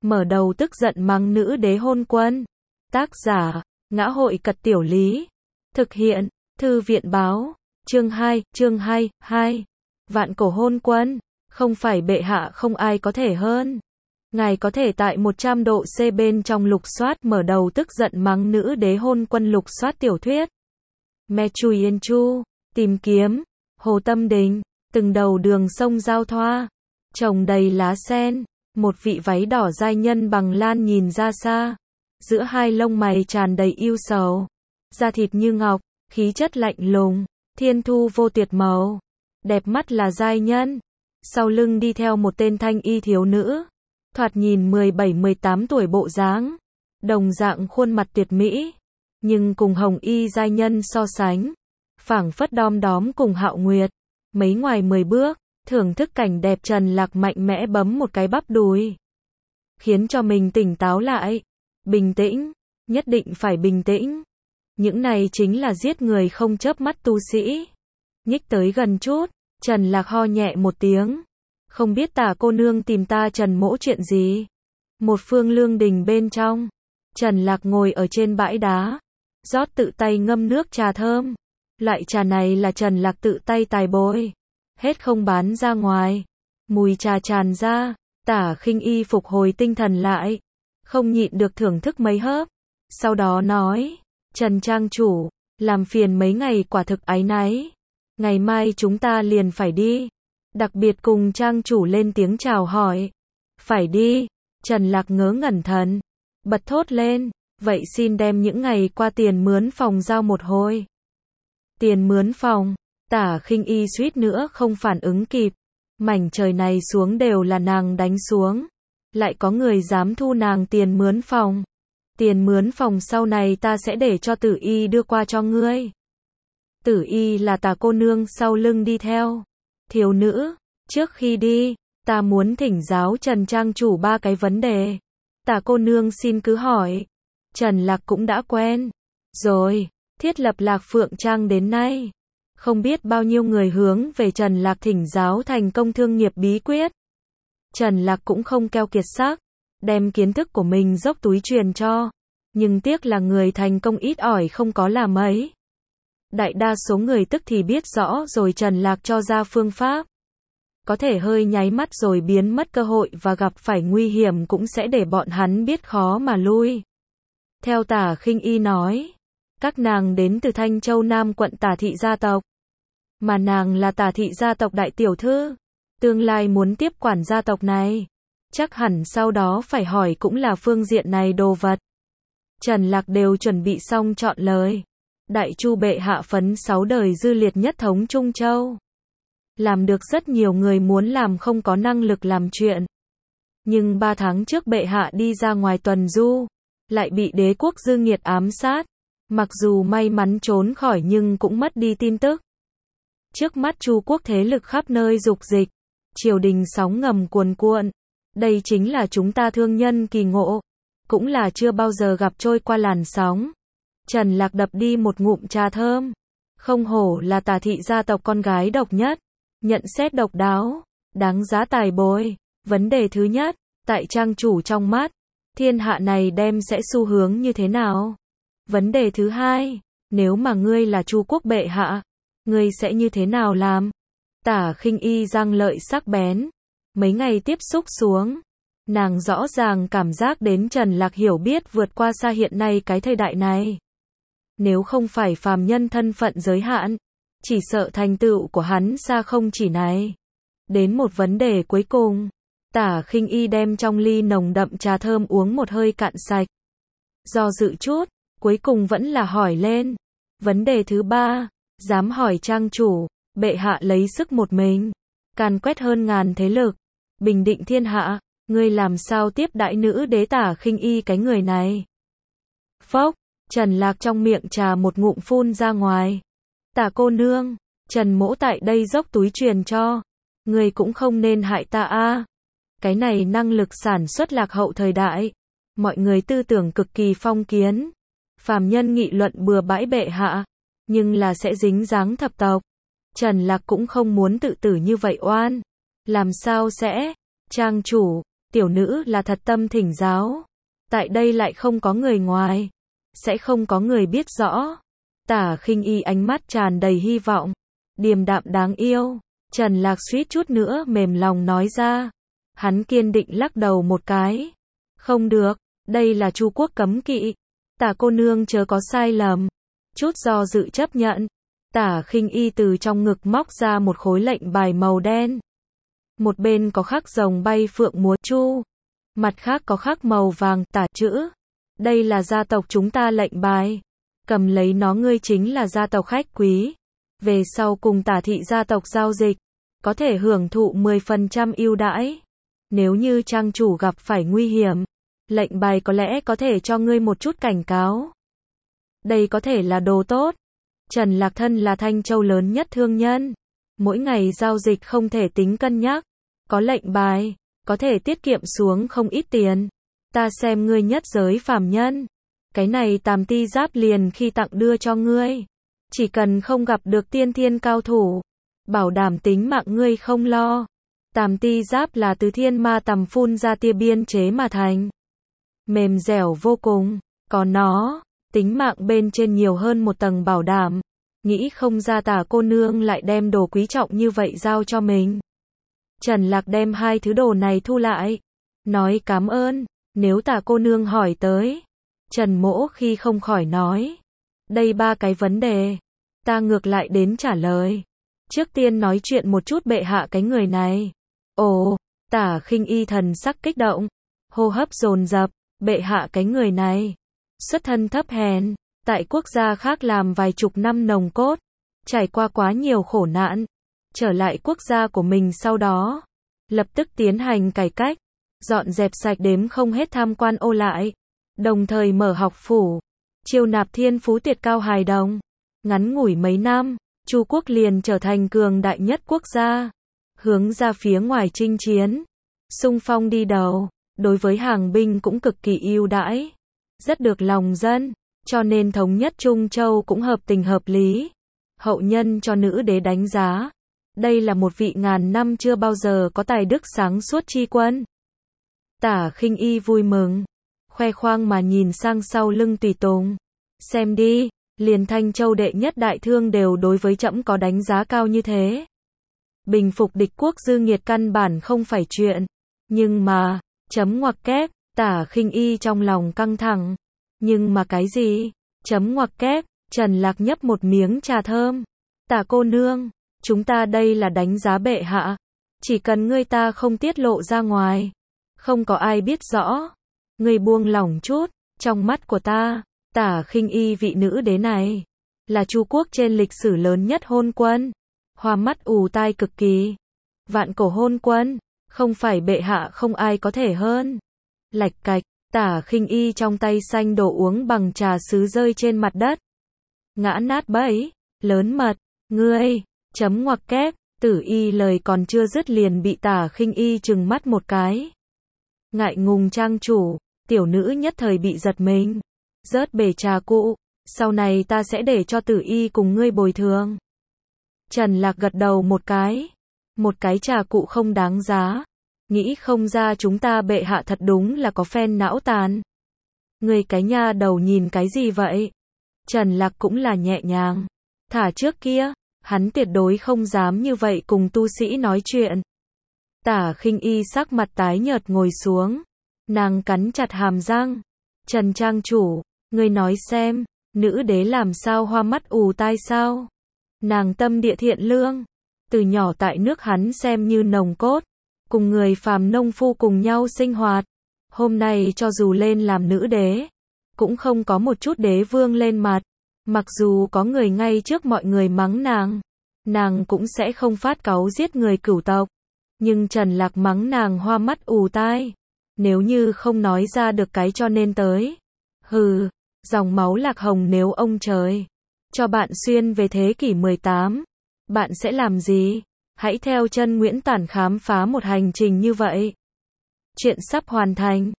mở đầu tức giận mắng nữ đế hôn quân. Tác giả, Ngã hội Cật Tiểu Lý. Thực hiện, Thư viện báo. Chương 2. Vạn cổ hôn quân. Không phải bệ hạ không ai có thể hơn. Ngài có thể tại 100 độ C bên trong lục soát mở đầu tức giận mắng nữ đế hôn quân lục soát tiểu thuyết. Me Chui Yên Chu, tìm kiếm, Hồ Tâm Đình, từng đầu đường sông giao thoa, trồng đầy lá sen, một vị váy đỏ giai nhân bằng lan nhìn ra xa, giữa hai lông mày tràn đầy ưu sầu, da thịt như ngọc, khí chất lạnh lùng, thiên thu vô tuyệt màu, đẹp mắt là giai nhân, sau lưng đi theo một tên thanh y thiếu nữ, thoạt nhìn 17-18 tuổi bộ dáng, đồng dạng khuôn mặt tuyệt mỹ, nhưng cùng hồng y giai nhân so sánh, phảng phất đom đóm cùng Hạo Nguyệt, mấy ngoài 10 bước, thưởng thức cảnh đẹp Trần Lạc mạnh mẽ bấm một cái bắp đùi, khiến cho mình tỉnh táo lại, bình tĩnh, nhất định phải bình tĩnh. Những này chính là giết người không chớp mắt tu sĩ. Nhích tới gần chút, Trần Lạc ho nhẹ một tiếng. Không biết Tả cô nương tìm ta Trần mỗ chuyện gì? Một phương lương đình bên trong, Trần Lạc ngồi ở trên bãi đá, rót tự tay ngâm nước trà thơm. Loại trà này là Trần Lạc tự tay tài bồi, hết không bán ra ngoài. Mùi trà tràn ra, Tả Khinh Y phục hồi tinh thần lại, không nhịn được thưởng thức mấy hớp. Sau đó nói, Trần trang chủ, làm phiền mấy ngày quả thực áy náy. Ngày mai chúng ta liền phải đi. Đặc biệt cùng trang chủ lên tiếng chào hỏi. Phải đi, Trần Lạc ngớ ngẩn thần, bật thốt lên, vậy xin đem những ngày qua tiền mướn phòng giao một hồi. Tiền mướn phòng, Tả Khinh Y suýt nữa không phản ứng kịp. Mảnh trời này xuống đều là nàng đánh xuống. Lại có người dám thu nàng tiền mướn phòng. Tiền mướn phòng sau này ta sẽ để cho Tử Y đưa qua cho ngươi. Tử Y là Tả cô nương sau lưng đi theo. Thiếu nữ, trước khi đi, ta muốn thỉnh giáo Trần trang chủ 3 cái vấn đề. Tả cô nương xin cứ hỏi. Trần Lạc cũng đã quen rồi, thiết lập Lạc Phượng Trang đến nay, không biết bao nhiêu người hướng về Trần Lạc thỉnh giáo thành công thương nghiệp bí quyết. Trần Lạc cũng không keo kiệt sắc, đem kiến thức của mình dốc túi truyền cho, nhưng tiếc là người thành công ít ỏi không có là mấy. Đại đa số người tức thì biết rõ rồi Trần Lạc cho ra phương pháp. Có thể hơi nháy mắt rồi biến mất cơ hội và gặp phải nguy hiểm cũng sẽ để bọn hắn biết khó mà lui. Theo Tả Khinh Y nói, các nàng đến từ Thanh Châu Nam quận Tả thị gia tộc. Mà nàng là Tả thị gia tộc đại tiểu thư. Tương lai muốn tiếp quản gia tộc này. Chắc hẳn sau đó phải hỏi cũng là phương diện này đồ vật. Trần Lạc đều chuẩn bị xong chọn lời. Đại Chu bệ hạ phấn 6 đời dư liệt nhất thống Trung Châu. Làm được rất nhiều người muốn làm không có năng lực làm chuyện. Nhưng 3 tháng trước bệ hạ đi ra ngoài tuần du, lại bị đế quốc dư nghiệt ám sát. Mặc dù may mắn trốn khỏi nhưng cũng mất đi tin tức. Trước mắt Chu quốc thế lực khắp nơi dục dịch, triều đình sóng ngầm cuồn cuộn. Đây chính là chúng ta thương nhân kỳ ngộ, cũng là chưa bao giờ gặp trôi qua làn sóng. Trần Lạc đập đi một ngụm trà thơm. Không hổ là Tả thị gia tộc con gái độc nhất, nhận xét độc đáo, đáng giá tài bồi. Vấn đề thứ nhất, tại trang chủ trong mắt, thiên hạ này đem sẽ xu hướng như thế nào? Vấn đề thứ hai, nếu mà ngươi là Chu quốc bệ hạ, ngươi sẽ như thế nào làm? Tả Khinh Y răng lợi sắc bén. Mấy ngày tiếp xúc xuống, nàng rõ ràng cảm giác đến Trần Lạc hiểu biết vượt qua xa hiện nay cái thời đại này. Nếu không phải phàm nhân thân phận giới hạn, chỉ sợ thành tựu của hắn xa không chỉ này. Đến một vấn đề cuối cùng, Tả Khinh Y đem trong ly nồng đậm trà thơm uống một hơi cạn sạch. Do dự chút, cuối cùng vẫn là hỏi lên. Vấn đề thứ 3, dám hỏi trang chủ, bệ hạ lấy sức một mình, càn quét hơn ngàn thế lực, bình định thiên hạ, ngươi làm sao tiếp đãi nữ đế Tả Khinh Y cái người này? Phốc, Trần Lạc trong miệng trà một ngụm phun ra ngoài. Tả cô nương, Trần mỗ tại đây dốc túi truyền cho, ngươi cũng không nên hại ta a. Cái này năng lực sản xuất lạc hậu thời đại, mọi người tư tưởng cực kỳ phong kiến. Phàm nhân nghị luận bừa bãi bệ hạ, nhưng là sẽ dính dáng thập tộc. Trần Lạc cũng không muốn tự tử như vậy oan. Làm sao sẽ? Trang chủ, tiểu nữ là thật tâm thỉnh giáo. Tại đây lại không có người ngoài. Sẽ không có người biết rõ. Tả Khinh Y ánh mắt tràn đầy hy vọng. Điềm đạm đáng yêu. Trần Lạc suýt chút nữa mềm lòng nói ra. Hắn kiên định lắc đầu một cái. Không được, đây là Chu quốc cấm kỵ. Tả cô nương chớ có sai lầm. Chút do dự chấp nhận. Tả Khinh Y từ trong ngực móc ra một khối lệnh bài màu đen. Một bên có khắc rồng bay phượng múa chu. Mặt khác có khắc màu vàng tả chữ. Đây là gia tộc chúng ta lệnh bài. Cầm lấy nó, ngươi chính là gia tộc khách quý. Về sau cùng Tả thị gia tộc giao dịch, có thể hưởng thụ 10% ưu đãi. Nếu như trang chủ gặp phải nguy hiểm, lệnh bài có lẽ có thể cho ngươi một chút cảnh cáo. Đây có thể là đồ tốt. Trần Lạc thân là Thanh Châu lớn nhất thương nhân. Mỗi ngày giao dịch không thể tính cân nhắc. Có lệnh bài, có thể tiết kiệm xuống không ít tiền. Ta xem ngươi nhất giới phàm nhân. Cái này Tam Ti Giáp liền khi tặng đưa cho ngươi. Chỉ cần không gặp được tiên thiên cao thủ, bảo đảm tính mạng ngươi không lo. Tam Ti Giáp là từ thiên ma tầm phun ra tia biên chế mà thành. Mềm dẻo vô cùng, có nó, tính mạng bên trên nhiều hơn một tầng bảo đảm. Nghĩ không ra Tả cô nương lại đem đồ quý trọng như vậy giao cho mình. Trần Lạc đem hai thứ đồ này thu lại. Nói cảm ơn, nếu Tả cô nương hỏi tới. Trần Mỗ khi không khỏi nói. Đây ba cái vấn đề. Ta ngược lại đến trả lời. Trước tiên nói chuyện một chút bệ hạ cái người này. Ồ, Tả Khinh Y thần sắc kích động. Hô hấp dồn dập, bệ hạ cái người này. Xuất thân thấp hèn, tại quốc gia khác làm vài chục năm nồng cốt. Trải qua quá nhiều khổ nạn. Trở lại quốc gia của mình sau đó. Lập tức tiến hành cải cách. Dọn dẹp sạch đếm không hết tham quan ô lại. Đồng thời mở học phủ. Chiêu nạp thiên phú tuyệt cao hài đồng. Ngắn ngủi mấy năm, Chu quốc liền trở thành cường đại nhất quốc gia. Hướng ra phía ngoài chinh chiến. Xung phong đi đầu. Đối với hàng binh cũng cực kỳ ưu đãi. Rất được lòng dân. Cho nên thống nhất Trung Châu cũng hợp tình hợp lý. Hậu nhân cho nữ đế đánh giá. Đây là một vị ngàn năm chưa bao giờ có tài đức sáng suốt chi quân. Tả Khinh Y vui mừng. Khoe khoang mà nhìn sang sau lưng tùy tùng. Xem đi, liền Thanh Châu đệ nhất đại thương đều đối với trẫm có đánh giá cao như thế. Bình phục địch quốc dư nghiệt căn bản không phải chuyện. Nhưng mà, chấm ngoặc kép, Tả Khinh Y trong lòng căng thẳng. Nhưng mà cái gì? Chấm ngoặc kép, Trần Lạc nhấp một miếng trà thơm. Tả cô nương, chúng ta đây là đánh giá bệ hạ. Chỉ cần ngươi ta không tiết lộ ra ngoài. Không có ai biết rõ. Ngươi buông lỏng chút, trong mắt của ta, Tả Khinh Y vị nữ đế này, là Chu quốc trên lịch sử lớn nhất hôn quân. Hoa mắt ù tai cực kỳ. Vạn cổ hôn quân, không phải bệ hạ không ai có thể hơn. Lạch cạch, Tả Khinh Y trong tay xanh đổ uống bằng trà sứ rơi trên mặt đất. Ngã nát bẫy, lớn mật, ngươi, chấm ngoặc kép, Tử Y lời còn chưa dứt liền bị Tả Khinh Y trừng mắt một cái. Ngại ngùng trang chủ, tiểu nữ nhất thời bị giật mình. Rớt bể trà cụ, sau này ta sẽ để cho Tử Y cùng ngươi bồi thường. Trần Lạc gật đầu một cái. Một cái trà cụ không đáng giá. Nghĩ không ra chúng ta bệ hạ thật đúng là có phen não tàn. Ngươi cái nha đầu nhìn cái gì vậy? Trần Lạc cũng là nhẹ nhàng. Thả trước kia, hắn tuyệt đối không dám như vậy cùng tu sĩ nói chuyện. Tả Khinh Y sắc mặt tái nhợt ngồi xuống. Nàng cắn chặt hàm răng. Trần trang chủ, ngươi nói xem, nữ đế làm sao hoa mắt ù tai sao? Nàng tâm địa thiện lương. Từ nhỏ tại nước hắn xem như nồng cốt. Cùng người phàm nông phu cùng nhau sinh hoạt. Hôm nay cho dù lên làm nữ đế, cũng không có một chút đế vương lên mặt. Mặc dù có người ngay trước mọi người mắng nàng cũng sẽ không phát cáu giết người cửu tộc. Nhưng Trần Lạc mắng nàng hoa mắt ù tai. Nếu như không nói ra được cái cho nên tới. Hừ, dòng máu Lạc Hồng nếu ông trời cho bạn xuyên về thế kỷ 18, bạn sẽ làm gì? Hãy theo chân Nguyễn Tản khám phá một hành trình như vậy. Chuyện sắp hoàn thành.